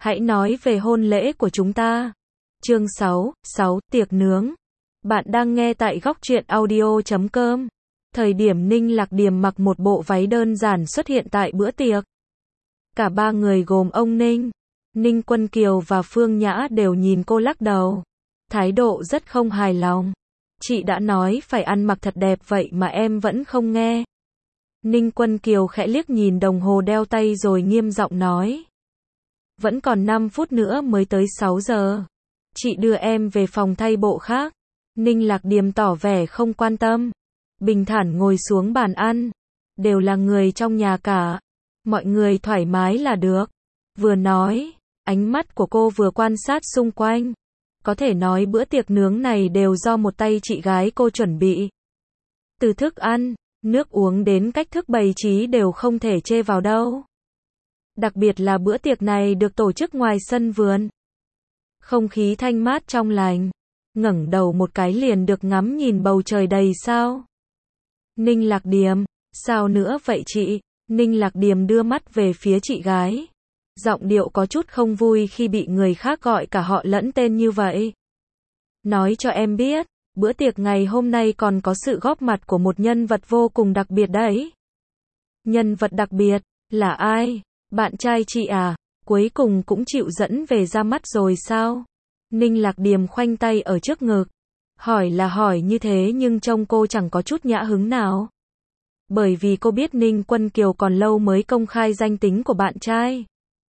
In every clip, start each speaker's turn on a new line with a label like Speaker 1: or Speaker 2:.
Speaker 1: Hãy nói về hôn lễ của chúng ta. Chương 6, tiệc nướng. Bạn đang nghe tại góc truyện audio.com. Thời điểm Ninh Lạc Điềm mặc một bộ váy đơn giản xuất hiện tại bữa tiệc. Cả ba người gồm ông Ninh, Ninh Quân Kiều và Phương Nhã đều nhìn cô lắc đầu. Thái độ rất không hài lòng. Chị đã nói phải ăn mặc thật đẹp vậy mà em vẫn không nghe. Ninh Quân Kiều khẽ liếc nhìn đồng hồ đeo tay rồi nghiêm giọng nói. Vẫn còn 5 phút nữa mới tới 6 giờ. Chị đưa em về phòng thay bộ khác. Ninh Lạc Điềm tỏ vẻ không quan tâm. Bình thản ngồi xuống bàn ăn. Đều là người trong nhà cả. Mọi người thoải mái là được. Vừa nói, ánh mắt của cô vừa quan sát xung quanh. Có thể nói bữa tiệc nướng này đều do một tay chị gái cô chuẩn bị. Từ thức ăn, nước uống đến cách thức bày trí đều không thể chê vào đâu. Đặc biệt là bữa tiệc này được tổ chức ngoài sân vườn. Không khí thanh mát trong lành. Ngẩng đầu một cái liền được ngắm nhìn bầu trời đầy sao. Ninh Lạc Điềm, sao nữa vậy chị? Ninh Lạc Điềm đưa mắt về phía chị gái. Giọng điệu có chút không vui khi bị người khác gọi cả họ lẫn tên như vậy. Nói cho em biết, bữa tiệc ngày hôm nay còn có sự góp mặt của một nhân vật vô cùng đặc biệt đấy. Nhân vật đặc biệt, là ai? Bạn trai chị à? Cuối cùng cũng chịu dẫn về ra mắt rồi sao? Ninh Lạc Điềm khoanh tay ở trước ngực. Hỏi là hỏi như thế nhưng trông cô chẳng có chút nhã hứng nào. Bởi vì cô biết Ninh Quân Kiều còn lâu mới công khai danh tính của bạn trai.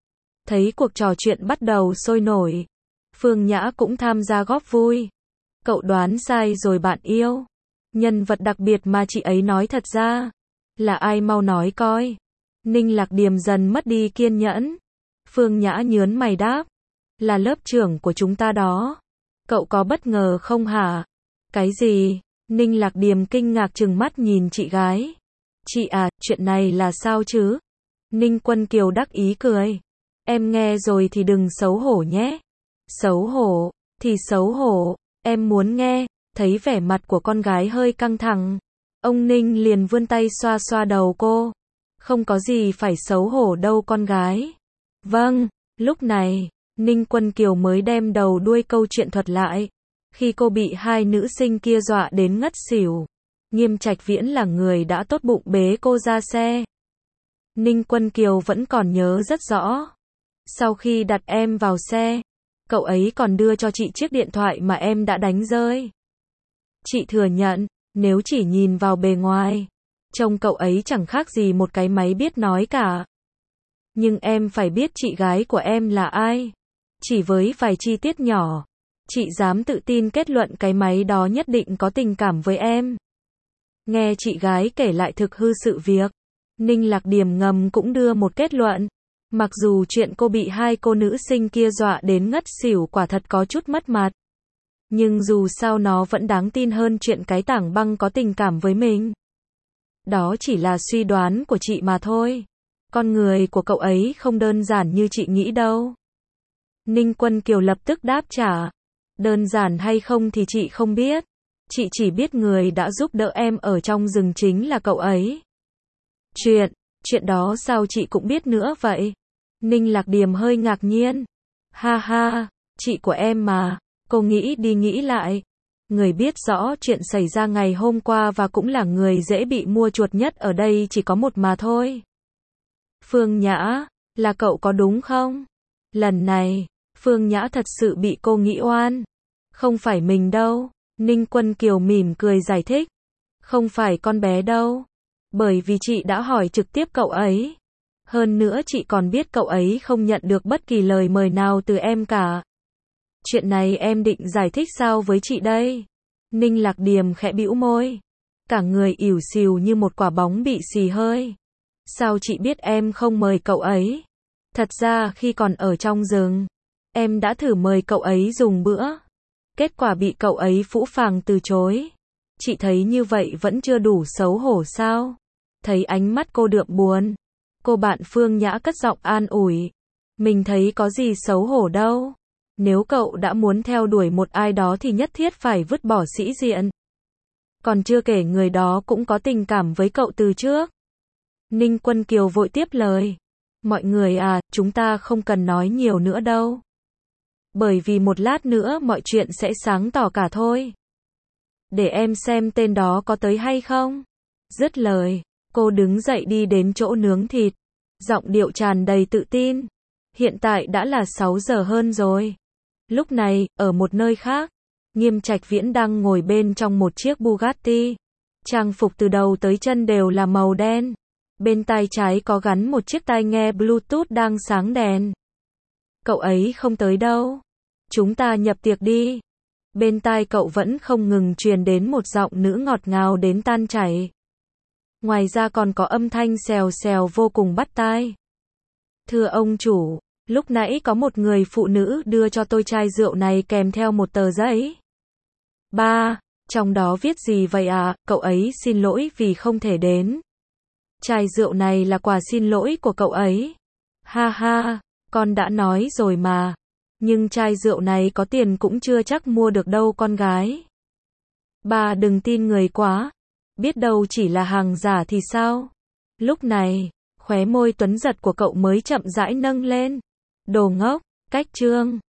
Speaker 1: Thấy cuộc trò chuyện bắt đầu sôi nổi. Phương Nhã cũng tham gia góp vui. Cậu đoán sai rồi bạn yêu. Nhân vật đặc biệt mà chị ấy nói thật ra. Là ai mau nói coi. Ninh Lạc Điềm dần mất đi kiên nhẫn. Phương Nhã nhớn mày đáp. Là lớp trưởng của chúng ta đó. Cậu có bất ngờ không hả? Cái gì? Ninh Lạc Điềm kinh ngạc trừng mắt nhìn chị gái. Chị à, chuyện này là sao chứ? Ninh Quân Kiều đắc ý cười. Em nghe rồi thì đừng xấu hổ nhé. Xấu hổ, thì xấu hổ, em muốn nghe. Thấy vẻ mặt của con gái hơi căng thẳng. Ông Ninh liền vươn tay xoa xoa đầu cô. Không có gì phải xấu hổ đâu con gái. Vâng, lúc này, Ninh Quân Kiều mới đem đầu đuôi câu chuyện thuật lại. Khi cô bị hai nữ sinh kia dọa đến ngất xỉu. Nghiêm Trạch Viễn là người đã tốt bụng bế cô ra xe. Ninh Quân Kiều vẫn còn nhớ rất rõ. Sau khi đặt em vào xe, cậu ấy còn đưa cho chị chiếc điện thoại mà em đã đánh rơi. Chị thừa nhận, nếu chỉ nhìn vào bề ngoài, trông cậu ấy chẳng khác gì một cái máy biết nói cả. Nhưng em phải biết chị gái của em là ai. Chỉ với vài chi tiết nhỏ, chị dám tự tin kết luận cái máy đó nhất định có tình cảm với em. Nghe chị gái kể lại thực hư sự việc, Ninh Lạc Điềm ngầm cũng đưa một kết luận. Mặc dù chuyện cô bị hai cô nữ sinh kia dọa đến ngất xỉu quả thật có chút mất mặt. Nhưng dù sao nó vẫn đáng tin hơn chuyện cái tảng băng có tình cảm với mình. Đó chỉ là suy đoán của chị mà thôi. Con người của cậu ấy không đơn giản như chị nghĩ đâu. Ninh Quân Kiều lập tức đáp trả. Đơn giản hay không thì chị không biết. Chị chỉ biết người đã giúp đỡ em ở trong rừng chính là cậu ấy. Chuyện đó sao chị cũng biết nữa vậy? Ninh Lạc Điềm hơi ngạc nhiên. Ha ha, chị của em mà. Cô nghĩ đi nghĩ lại. Người biết rõ chuyện xảy ra ngày hôm qua và cũng là người dễ bị mua chuột nhất ở đây chỉ có một mà thôi. Phương Nhã, là cậu có đúng không? Lần này, Phương Nhã thật sự bị cô nghĩ oan. Không phải mình đâu. Ninh Quân Kiều mỉm cười giải thích. Không phải con bé đâu. Bởi vì chị đã hỏi trực tiếp cậu ấy. Hơn nữa chị còn biết cậu ấy không nhận được bất kỳ lời mời nào từ em cả. Chuyện này em định giải thích sao với chị đây? Ninh Lạc Điềm khẽ bĩu môi. Cả người ỉu xìu như một quả bóng bị xì hơi. Sao chị biết em không mời cậu ấy? Thật ra khi còn ở trong rừng, em đã thử mời cậu ấy dùng bữa. Kết quả bị cậu ấy phũ phàng từ chối. Chị thấy như vậy vẫn chưa đủ xấu hổ sao? Thấy ánh mắt cô đượm buồn. Cô bạn Phương Nhã cất giọng an ủi. Mình thấy có gì xấu hổ đâu. Nếu cậu đã muốn theo đuổi một ai đó thì nhất thiết phải vứt bỏ sĩ diện. Còn chưa kể người đó cũng có tình cảm với cậu từ trước. Ninh Quân Kiều vội tiếp lời. Mọi người à, chúng ta không cần nói nhiều nữa đâu. Bởi vì một lát nữa mọi chuyện sẽ sáng tỏ cả thôi. Để em xem tên đó có tới hay không. Dứt lời, cô đứng dậy đi đến chỗ nướng thịt. Giọng điệu tràn đầy tự tin. Hiện tại đã là 6 giờ hơn rồi. Lúc này, ở một nơi khác, Nghiêm Trạch Viễn đang ngồi bên trong một chiếc Bugatti. Trang phục từ đầu tới chân đều là màu đen. Bên tai trái có gắn một chiếc tai nghe Bluetooth đang sáng đèn. Cậu ấy không tới đâu. Chúng ta nhập tiệc đi. Bên tai cậu vẫn không ngừng truyền đến một giọng nữ ngọt ngào đến tan chảy. Ngoài ra còn có âm thanh xèo xèo vô cùng bắt tai. Thưa ông chủ, lúc nãy có một người phụ nữ đưa cho tôi chai rượu này kèm theo một tờ giấy. Trong đó viết gì vậy ạ? Cậu ấy xin lỗi vì không thể đến. Chai rượu này là quà xin lỗi của cậu ấy. Ha ha, con đã nói rồi mà. Nhưng chai rượu này có tiền cũng chưa chắc mua được đâu con gái. Bà đừng tin người quá. Biết đâu chỉ là hàng giả thì sao? Lúc này, khóe môi tuấn giật của cậu mới chậm rãi nâng lên. Đồ ngốc, cách chương.